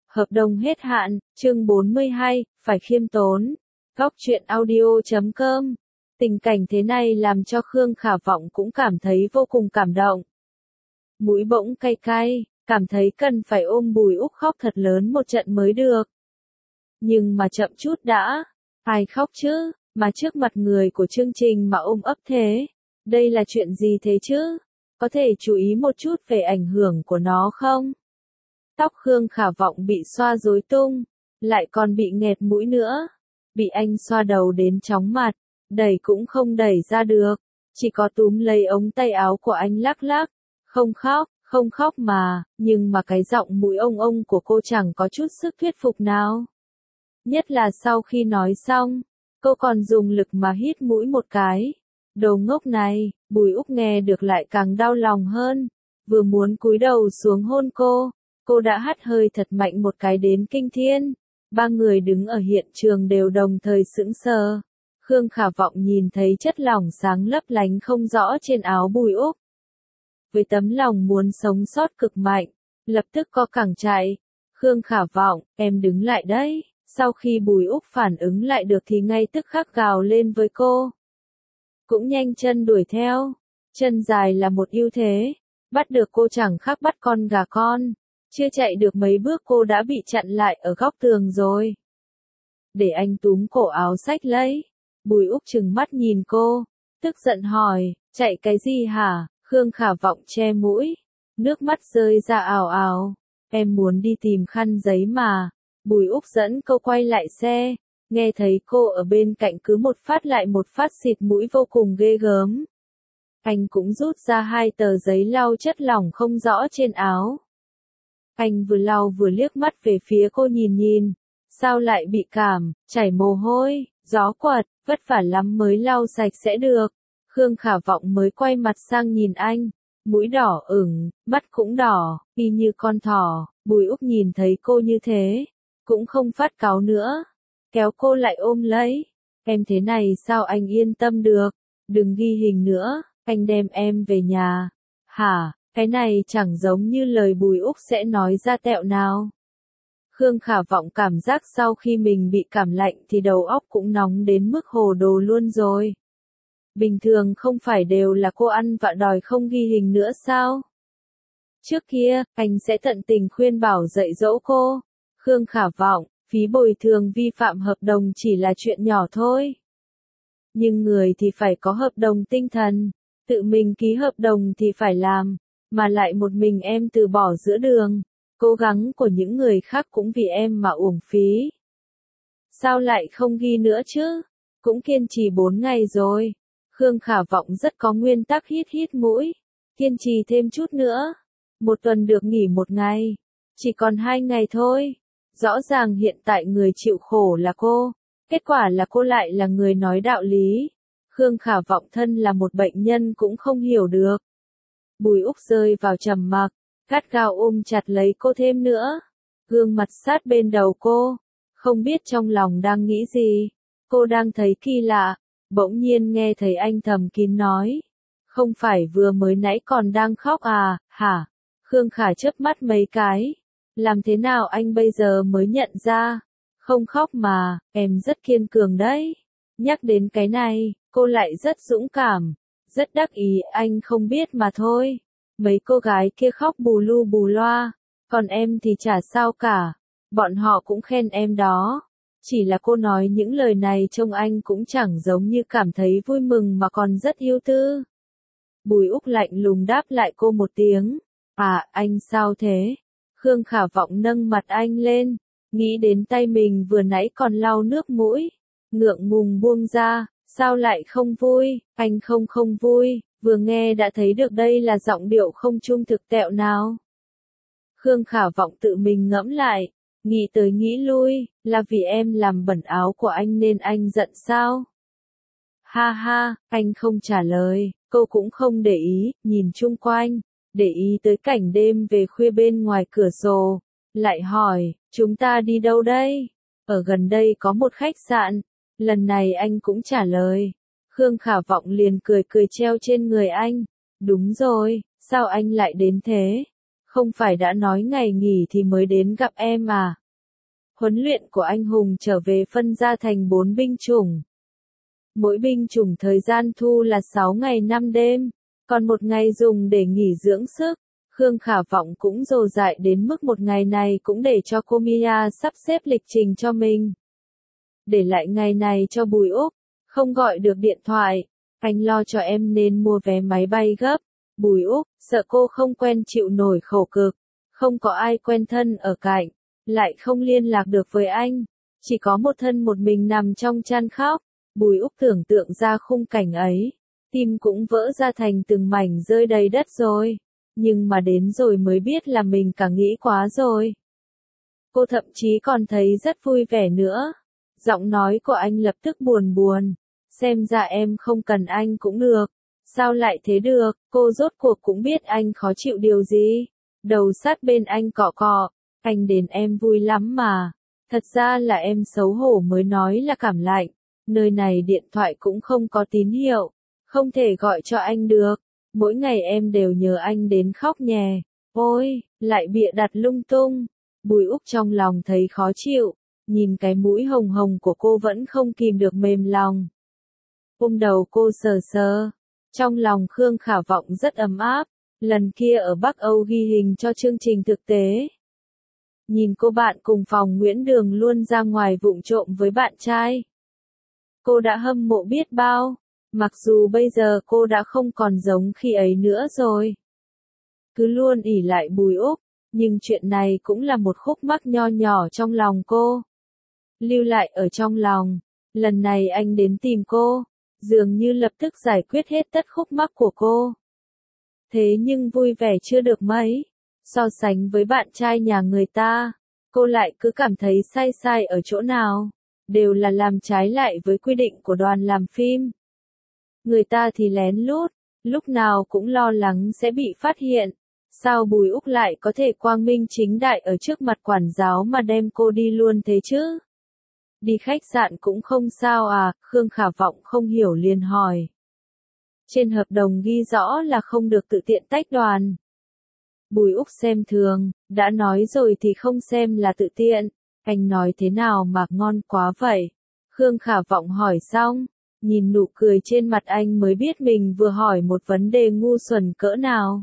Hợp đồng hết hạn, chương 42, phải khiêm tốn. Góc truyện audio.com. Tình cảnh thế này làm cho Khương Khả Vọng cũng cảm thấy vô cùng cảm động. Mũi bỗng cay cay, cảm thấy cần phải ôm Bùi Úc khóc thật lớn một trận mới được. Nhưng mà chậm chút đã, ai khóc chứ, mà trước mặt người của chương trình mà ôm ấp thế. Đây là chuyện gì thế chứ? Có thể chú ý một chút về ảnh hưởng của nó không? Tóc Khương Khả Vọng bị xoa rối tung, lại còn bị nghẹt mũi nữa. Bị anh xoa đầu đến chóng mặt, đẩy cũng không đẩy ra được, chỉ có túm lấy ống tay áo của anh lắc lắc. Không khóc mà, nhưng mà cái giọng mũi ông của cô chẳng có chút sức thuyết phục nào. Nhất là sau khi nói xong, cô còn dùng lực mà hít mũi một cái. Đồ ngốc này, Bùi Úc nghe được lại càng đau lòng hơn, vừa muốn cúi đầu xuống hôn cô đã hắt hơi thật mạnh một cái đến kinh thiên. Ba người đứng ở hiện trường đều đồng thời sững sờ. Khương Khả Vọng nhìn thấy chất lỏng sáng lấp lánh không rõ trên áo Bùi Úc. Với tấm lòng muốn sống sót cực mạnh, lập tức co cẳng chạy. Khương Khả Vọng, em đứng lại đấy. Sau khi Bùi Úc phản ứng lại được thì ngay tức khắc gào lên với cô. Cũng nhanh chân đuổi theo. Chân dài là một ưu thế. Bắt được cô chẳng khác bắt con gà con. Chưa chạy được mấy bước cô đã bị chặn lại ở góc tường rồi. Để anh túm cổ áo xách lấy. Bùi Úc trừng mắt nhìn cô, tức giận hỏi, chạy cái gì hả? Khương Khả Vọng che mũi, nước mắt rơi ra ào ào. Em muốn đi tìm khăn giấy mà. Bùi Úc dẫn cô quay lại xe, nghe thấy cô ở bên cạnh cứ một phát lại một phát xịt mũi vô cùng ghê gớm. Anh cũng rút ra 2 tờ giấy lau chất lỏng không rõ trên áo. Anh vừa lau vừa liếc mắt về phía cô nhìn, sao lại bị cảm, chảy mồ hôi, gió quật, vất vả lắm mới lau sạch sẽ được. Khương Khả Vọng mới quay mặt sang nhìn anh, mũi đỏ ửng, mắt cũng đỏ, y như con thỏ. Bùi Úc nhìn thấy cô như thế, cũng không phát cáu nữa, kéo cô lại ôm lấy. Em thế này sao anh yên tâm được, đừng ghi hình nữa, anh đem em về nhà. Hả? Cái này chẳng giống như lời Bùi Úc sẽ nói ra tẹo nào. Khương Khả Vọng cảm giác sau khi mình bị cảm lạnh thì đầu óc cũng nóng đến mức hồ đồ luôn rồi. Bình thường không phải đều là cô ăn vạ đòi không ghi hình nữa sao? Trước kia, anh sẽ tận tình khuyên bảo dạy dỗ cô. Khương Khả Vọng, phí bồi thường vi phạm hợp đồng chỉ là chuyện nhỏ thôi. Nhưng người thì phải có hợp đồng tinh thần, tự mình ký hợp đồng thì phải làm. Mà lại một mình em từ bỏ giữa đường, cố gắng của những người khác cũng vì em mà uổng phí. Sao lại không ghi nữa chứ? Cũng kiên trì 4 ngày rồi. Khương Khả Vọng rất có nguyên tắc hít mũi. Kiên trì thêm chút nữa. 1 tuần được nghỉ 1 ngày. Chỉ còn 2 ngày thôi. Rõ ràng hiện tại người chịu khổ là cô. Kết quả là cô lại là người nói đạo lý. Khương Khả Vọng thân là một bệnh nhân cũng không hiểu được. Bùi Úc rơi vào trầm mặc, gắt gao ôm chặt lấy cô thêm nữa. Gương mặt sát bên đầu cô, không biết trong lòng đang nghĩ gì. Cô đang thấy kỳ lạ, bỗng nhiên nghe thấy anh thầm kín nói. Không phải vừa mới nãy còn đang khóc à, hả? Khương Khả chớp mắt mấy cái. Làm thế nào anh bây giờ mới nhận ra? Không khóc mà, em rất kiên cường đấy. Nhắc đến cái này, cô lại rất dũng cảm. Rất đắc ý, anh không biết mà thôi. Mấy cô gái kia khóc bù lu bù loa, còn em thì chả sao cả. Bọn họ cũng khen em đó. Chỉ là cô nói những lời này trông anh cũng chẳng giống như cảm thấy vui mừng mà còn rất yêu tư. Bùi Úc lạnh lùng đáp lại cô một tiếng. À, anh sao thế? Khương Khả Vọng nâng mặt anh lên, nghĩ đến tay mình vừa nãy còn lau nước mũi. Ngượng ngùng buông ra. Sao lại không vui? Anh không vui, vừa nghe đã thấy được đây là giọng điệu không trung thực tẹo nào. Khương Khả Vọng tự mình ngẫm lại, nghĩ tới nghĩ lui, là vì em làm bẩn áo của anh nên anh giận sao? Ha ha, anh không trả lời, cô cũng không để ý, nhìn chung quanh, để ý tới cảnh đêm về khuya bên ngoài cửa sổ, lại hỏi, chúng ta đi đâu đây? Ở gần đây có một khách sạn. Lần này anh cũng trả lời. Khương Khả Vọng liền cười treo trên người anh. Đúng rồi, sao anh lại đến thế? Không phải đã nói ngày nghỉ thì mới đến gặp em à? Huấn luyện của anh Hùng trở về phân ra thành 4 binh chủng. Mỗi binh chủng thời gian thu là 6 ngày 5 đêm, còn một ngày dùng để nghỉ dưỡng sức. Khương Khả Vọng cũng dồ dại đến mức một ngày này cũng để cho cô Mia sắp xếp lịch trình cho mình. Để lại ngày này cho Bùi Úc, không gọi được điện thoại, anh lo cho em nên mua vé máy bay gấp. Bùi Úc, sợ cô không quen chịu nổi khổ cực, không có ai quen thân ở cạnh, lại không liên lạc được với anh, chỉ có một thân một mình nằm trong chăn khóc. Bùi Úc tưởng tượng ra khung cảnh ấy, tim cũng vỡ ra thành từng mảnh rơi đầy đất rồi, nhưng mà đến rồi mới biết là mình cả nghĩ quá rồi. Cô thậm chí còn thấy rất vui vẻ nữa. Giọng nói của anh lập tức buồn buồn, xem ra em không cần anh cũng được. Sao lại thế được, cô rốt cuộc cũng biết anh khó chịu điều gì. Đầu sát bên anh cọ cọ, anh đến em vui lắm mà. Thật ra là em xấu hổ mới nói là cảm lạnh. Nơi này điện thoại cũng không có tín hiệu, không thể gọi cho anh được. Mỗi ngày em đều nhớ anh đến khóc nhè. Ôi, lại bịa đặt lung tung. Bùi Úc trong lòng thấy khó chịu, nhìn cái mũi hồng hồng của cô vẫn không kìm được mềm lòng. Ôm đầu cô sờ sờ. Trong lòng Khương Khả Vọng rất ấm áp, lần kia ở Bắc Âu ghi hình cho chương trình thực tế. Nhìn cô bạn cùng phòng Nguyễn Đường luôn ra ngoài vụng trộm với bạn trai. Cô đã hâm mộ biết bao, mặc dù bây giờ cô đã không còn giống khi ấy nữa rồi. Cứ luôn ỷ lại Bùi Úc, nhưng chuyện này cũng là một khúc mắc nho nhỏ trong lòng cô. Lưu lại ở trong lòng, lần này anh đến tìm cô, dường như lập tức giải quyết hết tất khúc mắc của cô. Thế nhưng vui vẻ chưa được mấy, so sánh với bạn trai nhà người ta, cô lại cứ cảm thấy sai sai ở chỗ nào, đều là làm trái lại với quy định của đoàn làm phim. Người ta thì lén lút, lúc nào cũng lo lắng sẽ bị phát hiện, sao Bùi Úc lại có thể quang minh chính đại ở trước mặt quản giáo mà đem cô đi luôn thế chứ? Đi khách sạn cũng không sao à, Khương Khả Vọng không hiểu liền hỏi. Trên hợp đồng ghi rõ là không được tự tiện tách đoàn. Bùi Úc xem thường, đã nói rồi thì không xem là tự tiện, anh nói thế nào mà ngon quá vậy? Khương Khả Vọng hỏi xong, nhìn nụ cười trên mặt anh mới biết mình vừa hỏi một vấn đề ngu xuẩn cỡ nào.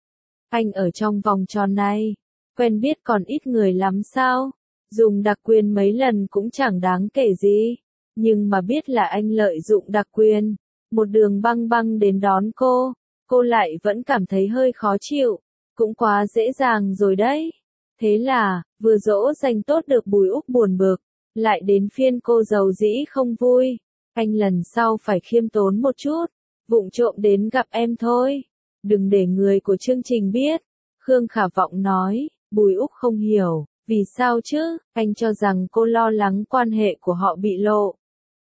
Anh ở trong vòng tròn này, quen biết còn ít người lắm sao? Dùng đặc quyền mấy lần cũng chẳng đáng kể gì, nhưng mà biết là anh lợi dụng đặc quyền, một đường băng băng đến đón cô lại vẫn cảm thấy hơi khó chịu, cũng quá dễ dàng rồi đấy. Thế là, vừa dỗ dành tốt được Bùi Úc buồn bực, lại đến phiên cô giàu dĩ không vui. Anh lần sau phải khiêm tốn một chút, vụng trộm đến gặp em thôi, đừng để người của chương trình biết. Khương Khả Vọng nói. Bùi Úc không hiểu, vì sao chứ, anh cho rằng cô lo lắng quan hệ của họ bị lộ.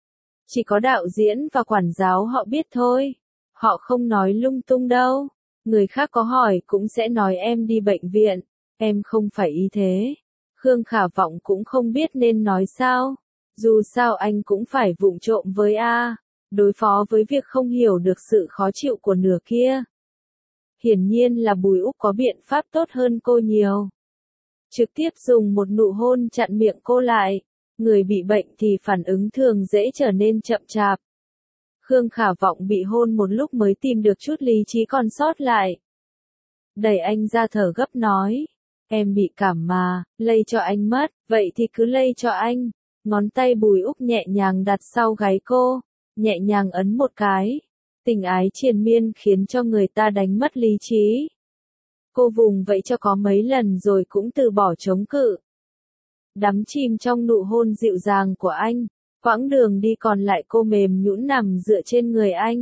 Chỉ có đạo diễn và quản giáo họ biết thôi, họ không nói lung tung đâu, người khác có hỏi cũng sẽ nói em đi bệnh viện, em không phải ý thế. Khương Khả Vọng cũng không biết nên nói sao, dù sao anh cũng phải vụng trộm với đối phó với việc không hiểu được sự khó chịu của nửa kia. Hiển nhiên là Bùi Úc có biện pháp tốt hơn cô nhiều. Trực tiếp dùng một nụ hôn chặn miệng cô lại, người bị bệnh thì phản ứng thường dễ trở nên chậm chạp. Khương Khả Vọng bị hôn một lúc mới tìm được chút lý trí còn sót lại. Đẩy anh ra thở gấp nói, em bị cảm mà, lây cho anh mất, vậy thì cứ lây cho anh. Ngón tay Bùi Úc nhẹ nhàng đặt sau gáy cô, nhẹ nhàng ấn một cái. Tình ái triền miên khiến cho người ta đánh mất lý trí. Cô vùng vậy cho có mấy lần rồi cũng từ bỏ chống cự. Đắm chìm trong nụ hôn dịu dàng của anh, quãng đường đi còn lại cô mềm nhũn nằm dựa trên người anh.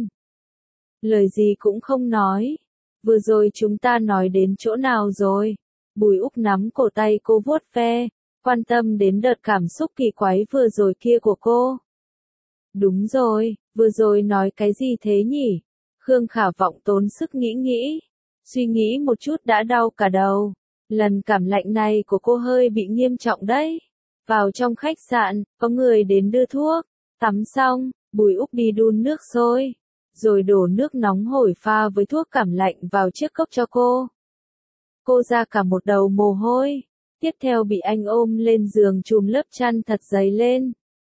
Lời gì cũng không nói. Vừa rồi chúng ta nói đến chỗ nào rồi? Bùi Úc nắm cổ tay cô vuốt ve, quan tâm đến đợt cảm xúc kỳ quái vừa rồi kia của cô. Đúng rồi, vừa rồi nói cái gì thế nhỉ? Khương Khả Vọng tốn sức nghĩ. Suy nghĩ một chút đã đau cả đầu. Lần cảm lạnh này của cô hơi bị nghiêm trọng đấy. Vào trong khách sạn, có người đến đưa thuốc. Tắm xong, Bùi Úc đi đun nước sôi, rồi đổ nước nóng hổi pha với thuốc cảm lạnh vào chiếc cốc cho cô. cô ra cả một đầu mồ hôi. Tiếp theo bị anh ôm lên giường chùm lớp chăn thật dày lên.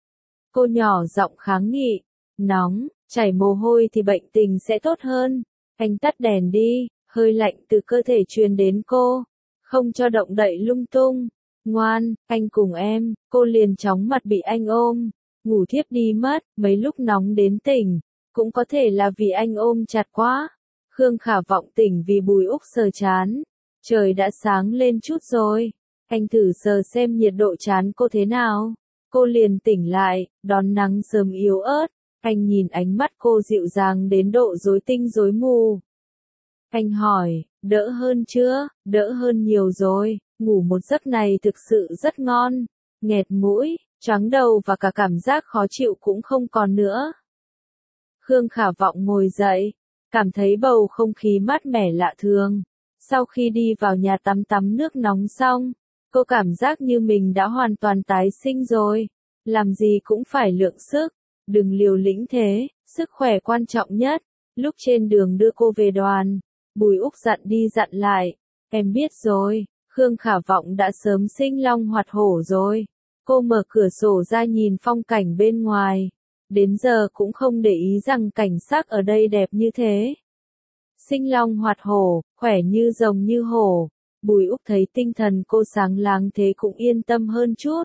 Cô nhỏ giọng kháng nghị, nóng, chảy mồ hôi thì bệnh tình sẽ tốt hơn. Anh tắt đèn đi, hơi lạnh từ cơ thể truyền đến cô, không cho động đậy lung tung. Ngoan, anh cùng em, cô liền chóng mặt bị anh ôm, ngủ thiếp đi mất, mấy lúc nóng đến tỉnh, cũng có thể là vì anh ôm chặt quá. Khương Khả Vọng tỉnh vì Bùi Úc sờ trán, trời đã sáng lên chút rồi, anh thử sờ xem nhiệt độ trán cô thế nào. Cô liền tỉnh lại, đón nắng sớm yếu ớt, anh nhìn ánh mắt cô dịu dàng đến độ rối tinh rối mù. Anh hỏi, đỡ hơn chưa? Đỡ hơn nhiều rồi, ngủ một giấc này thực sự rất ngon, nghẹt mũi, choáng đầu và cả cảm giác khó chịu cũng không còn nữa. Khương Khả Vọng ngồi dậy, cảm thấy bầu không khí mát mẻ lạ thường. Sau khi đi vào nhà tắm nước nóng xong, cô cảm giác như mình đã hoàn toàn tái sinh rồi. Làm gì cũng phải lượng sức, đừng liều lĩnh thế, sức khỏe quan trọng nhất. Lúc trên đường đưa cô về đoàn, Bùi Úc dặn đi dặn lại, em biết rồi, Khương Khả Vọng đã sớm sinh long hoạt hổ rồi. Cô mở cửa sổ ra nhìn phong cảnh bên ngoài, đến giờ cũng không để ý rằng cảnh sắc ở đây đẹp như thế. Sinh long hoạt hổ, khỏe như rồng như hổ. Bùi Úc thấy tinh thần cô sáng láng thế cũng yên tâm hơn chút.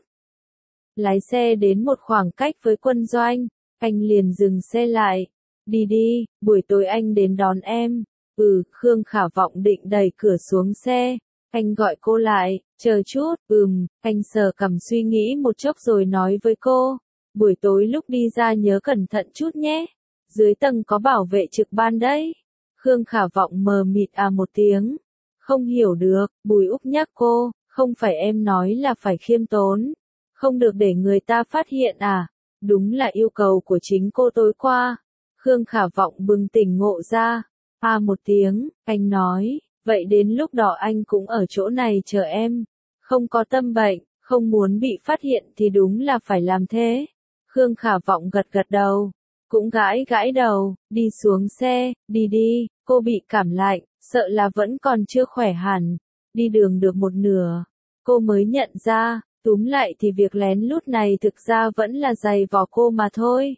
Lái xe đến một khoảng cách với quân doanh, anh liền dừng xe lại. Đi đi, buổi tối anh đến đón em. Khương Khả Vọng định đẩy cửa xuống xe. Anh gọi cô lại, chờ chút, anh sờ cằm suy nghĩ một chốc rồi nói với cô. Buổi tối lúc đi ra nhớ cẩn thận chút nhé. Dưới tầng có bảo vệ trực ban đấy. Khương Khả Vọng mờ mịt một tiếng. Không hiểu được, Bùi Úc nhắc cô, không phải em nói là phải khiêm tốn. Không được để người ta phát hiện à? Đúng là yêu cầu của chính cô tối qua. Khương Khả Vọng bừng tỉnh ngộ ra. Một tiếng, anh nói, vậy đến lúc đó anh cũng ở chỗ này chờ em. Không có tâm bệnh, không muốn bị phát hiện thì đúng là phải làm thế. Khương Khả Vọng gật gật đầu, cũng gãi gãi đầu, đi xuống xe, đi đi, cô bị cảm lạnh, sợ là vẫn còn chưa khỏe hẳn. Đi đường được một nửa, cô mới nhận ra, túm lại thì việc lén lút này thực ra vẫn là giày vò cô mà thôi.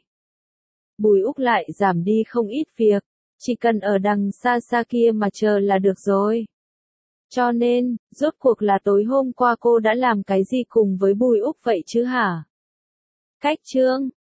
Bùi Úc lại giảm đi không ít việc, chỉ cần ở đằng xa xa kia mà chờ là được rồi. Cho nên, rốt cuộc là tối hôm qua cô đã làm cái gì cùng với Bùi Úc vậy chứ hả? Cách chương